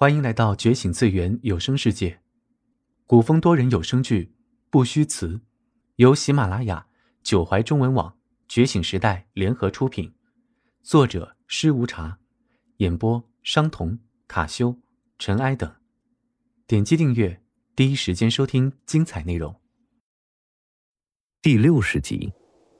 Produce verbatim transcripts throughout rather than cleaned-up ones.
欢迎来到觉醒最源有声世界，古风多人有声剧《不虚词》，由喜马拉雅、九怀中文网、觉醒时代联合出品，作者施无茶，演播商童、卡修、尘埃等。点击订阅，第一时间收听精彩内容。 第六十集。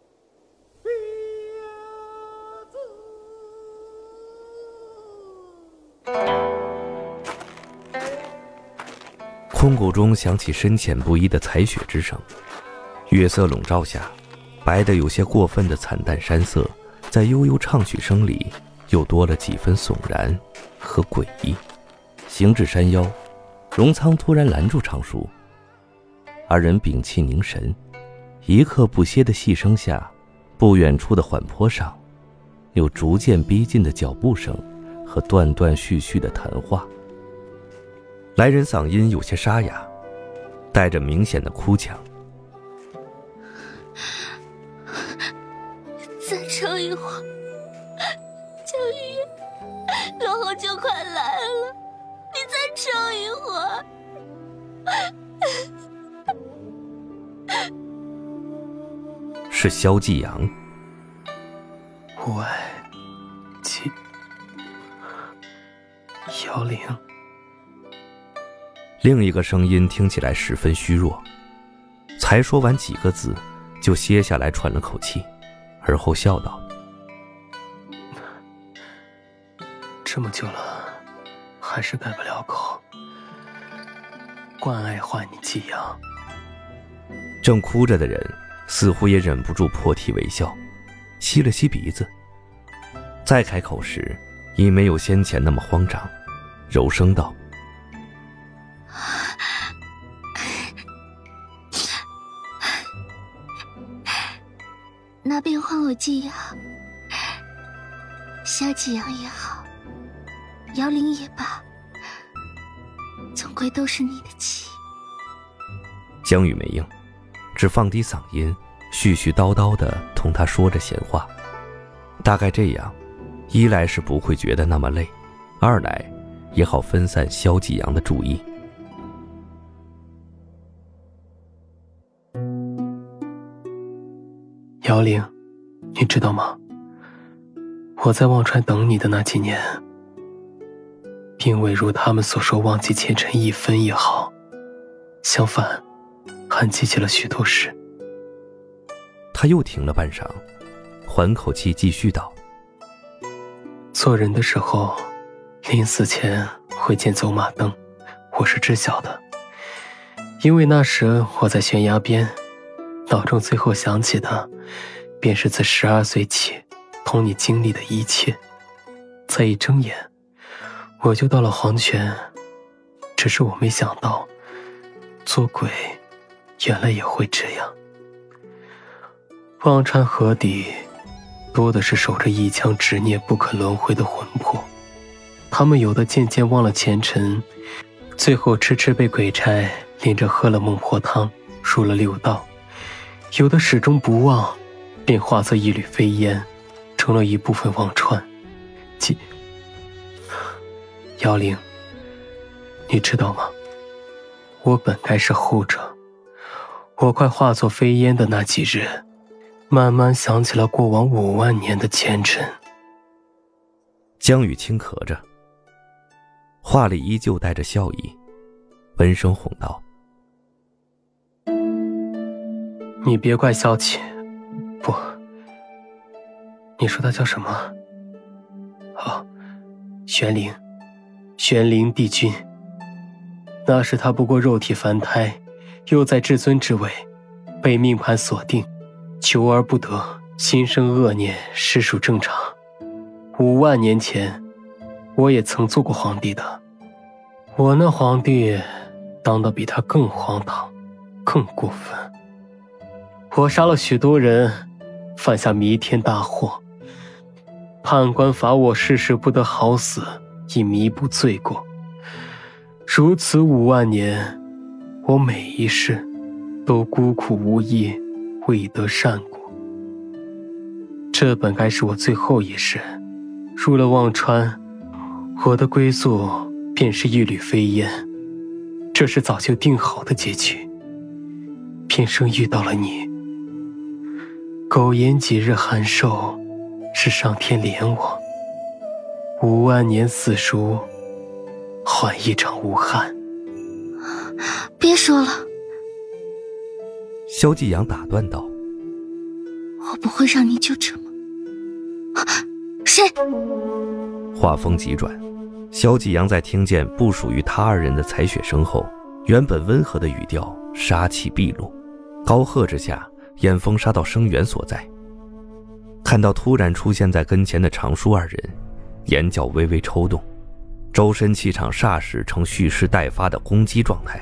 空谷中响起深浅不一的采雪之声，月色笼罩下，白得有些过分的惨淡山色，在悠悠唱曲声里又多了几分悚然和诡异。行至山腰，荣仓突然拦住昌叔，二人屏气凝神，一刻不歇的细声下，不远处的缓坡上有逐渐逼近的脚步声和断断续续的谈话。来人嗓音有些沙哑，带着明显的哭腔。 再撑一会儿，江玉，罗红就快来了，你再撑一会儿。是萧继阳。 无爱姬姚玲。 另一个声音听起来十分虚弱，才说完几个字就歇下来喘了口气，而后笑道： 这么久了还是改不了口，关爱唤你寄阳。 正哭着的人似乎也忍不住破涕为笑，吸了吸鼻子，再开口时已没有先前那么慌张，柔声道： 那便换我寄阳，萧继阳也好，姚玲也罢，总归都是你的妻。 江雨没应，只放低嗓音絮絮叨叨地同他说着闲话。大概这样，一来是不会觉得那么累，二来也好分散萧继阳的注意。 姚玲，你知道吗？我在忘川等你的那几年，并未如他们所说忘记前尘一分一毫，相反，还记起了许多事。 他又停了半晌，缓口气继续道： 做人的时候，临死前会见走马灯，我是知晓的，因为那时我在悬崖边，脑中最后想起的便是自十二岁起同你经历的一切。再一睁眼，我就到了黄泉，只是我没想到做鬼原来也会这样。忘川河底多的是守着一腔执念不可轮回的魂魄，他们有的渐渐忘了前尘，最后痴痴被鬼差拎着喝了孟婆汤，入了六道，有的始终不忘，便化作一缕飞烟，成了一部分忘川。即姚玲，你知道吗？我本该是后者。我快化作飞烟的那几日，慢慢想起了过往五万年的前尘。 江雨轻咳着，话里依旧带着笑意，温声哄道： 你别怪萧启，不，你说他叫什么？哦，玄灵，玄灵帝君。那时他不过肉体凡胎，又在至尊之位，被命盘锁定，求而不得，心生恶念，实属正常。五万年前，我也曾做过皇帝的，我那皇帝当得比他更荒唐，更过分。我杀了许多人，犯下弥天大祸，判官罚我世世不得好死，以弥补罪过。如此五万年，我每一世都孤苦无依，未得善果。这本该是我最后一世，入了忘川，我的归宿便是一缕飞烟，这是早就定好的结局。偏生遇到了你，苟延几日寒寿，是上天怜我。五万年死书，换一场无憾。 别说了， 萧继阳打断道： 我不会让你就这么……谁？ 话锋急转，萧继阳在听见不属于他二人的采血声后，原本温和的语调杀气毕露，高喝之下，眼风杀到声源所在。看到突然出现在跟前的常叔二人，眼角微微抽动，周身气场霎时呈蓄势待发的攻击状态。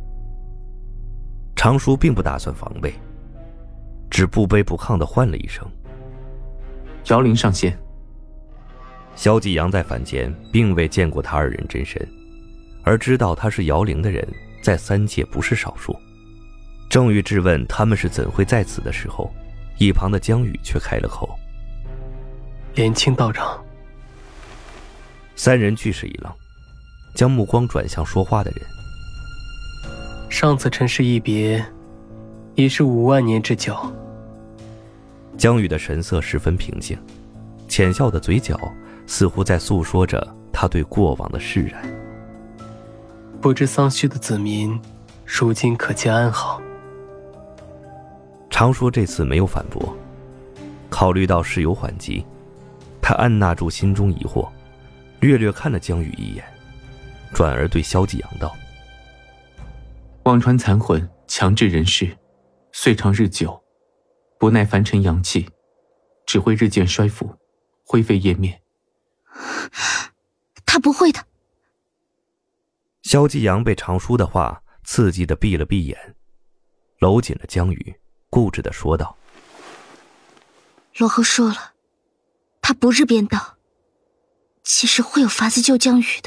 常叔并不打算防备，只不卑不亢地唤了一声： 姚灵上仙。 萧继阳在凡间并未见过他二人真身，而知道他是姚灵的人在三界不是少数。正欲质问他们是怎会在此的时候，一旁的江宇却开了口： 莲青道长。 三人俱是一愣，将目光转向说话的人。 上次尘世一别，已是五万年之久。 江宇的神色十分平静，浅笑的嘴角似乎在诉说着他对过往的释然。 不知丧虚的子民，如今可皆安好？ 常说这次没有反驳，考虑到事有缓急，他按捺住心中疑惑，略略看了江宇一眼，转而对萧继阳道： 忘川残魂强制人世，岁长日久，不耐凡尘阳气，只会日渐衰腐，灰飞烟灭。 他不会的。 萧继阳被常叔的话刺激地闭了闭眼，搂紧了江宇，固执地说道： 罗侯说了，他不是编导，其实会有法子救江宇的。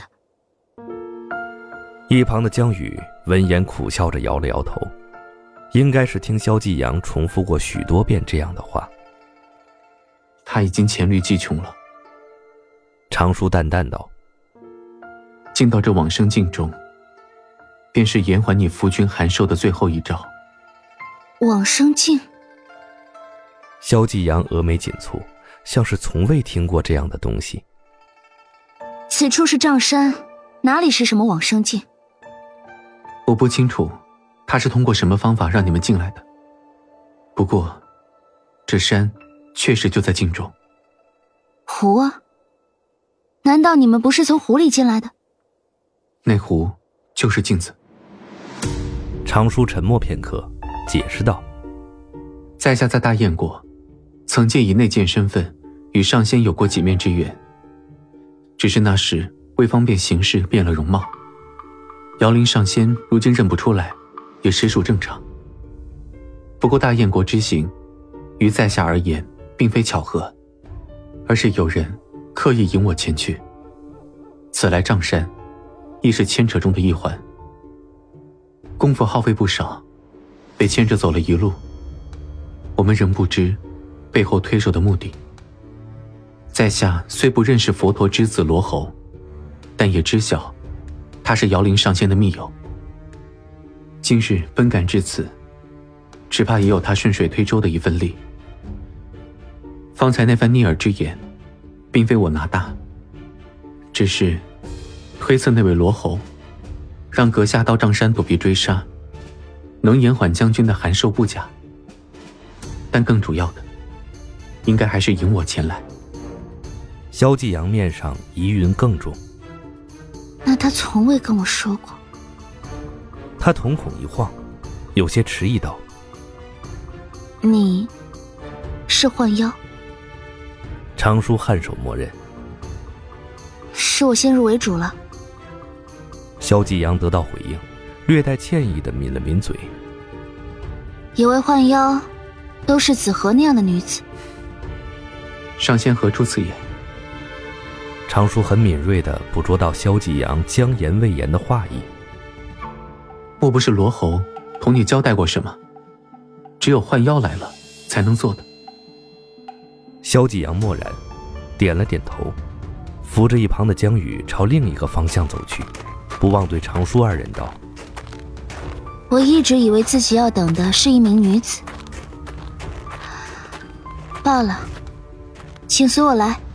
一旁的江宇闻言苦笑着摇了摇头，应该是听萧继阳重复过许多遍这样的话。 他已经黔驴技穷了。 常叔淡淡道： 进到这往生境中，便是延缓你夫君寒寿的最后一招。 往生境？ 萧继阳峨眉紧蹙，像是从未听过这样的东西。 此处是瘴山，哪里是什么往生境？ 我不清楚他是通过什么方法让你们进来的，不过这山确实就在境中。 湖啊？难道你们不是从湖里进来的？ 那湖就是镜子。 常叔沉默片刻，解释道： 在下在大燕国曾借以内剑身份与上仙有过几面之缘，只是那时为方便行事变了容貌，姚灵上仙如今认不出来，也实属正常。不过大燕国之行于在下而言并非巧合，而是有人刻意引我前去。此来瘴山亦是牵扯中的一环，功夫耗费不少，被牵着走了一路，我们仍不知背后推手的目的。在下虽不认识佛陀之子罗侯，但也知晓他是姚灵上仙的密友。今日奔赶至此，只怕也有他顺水推舟的一份力。方才那番逆耳之言，并非我拿大，只是推测那位罗侯让阁下到瘴山躲避追杀，能延缓将军的寒寿不假，但更主要的应该还是引我前来。 萧继阳面上疑云更重。 那他从未跟我说过。 他瞳孔一晃，有些迟疑道： 你是幻妖？ 常叔颔首默认。 是我先入为主了。 萧继阳得到回应，略带歉意地抿了抿嘴。 以为幻妖都是子和那样的女子？ 上仙何出此言？ 常叔很敏锐地捕捉到萧继阳将言未言的话意。 莫不是罗侯同你交代过什么？只有幻妖来了才能做的。 萧继阳默然，点了点头， 扶着一旁的江宇朝另一个方向走去，不忘对常叔二人道：“ 我一直以为自己要等的是一名女子，罢了，请随我来。”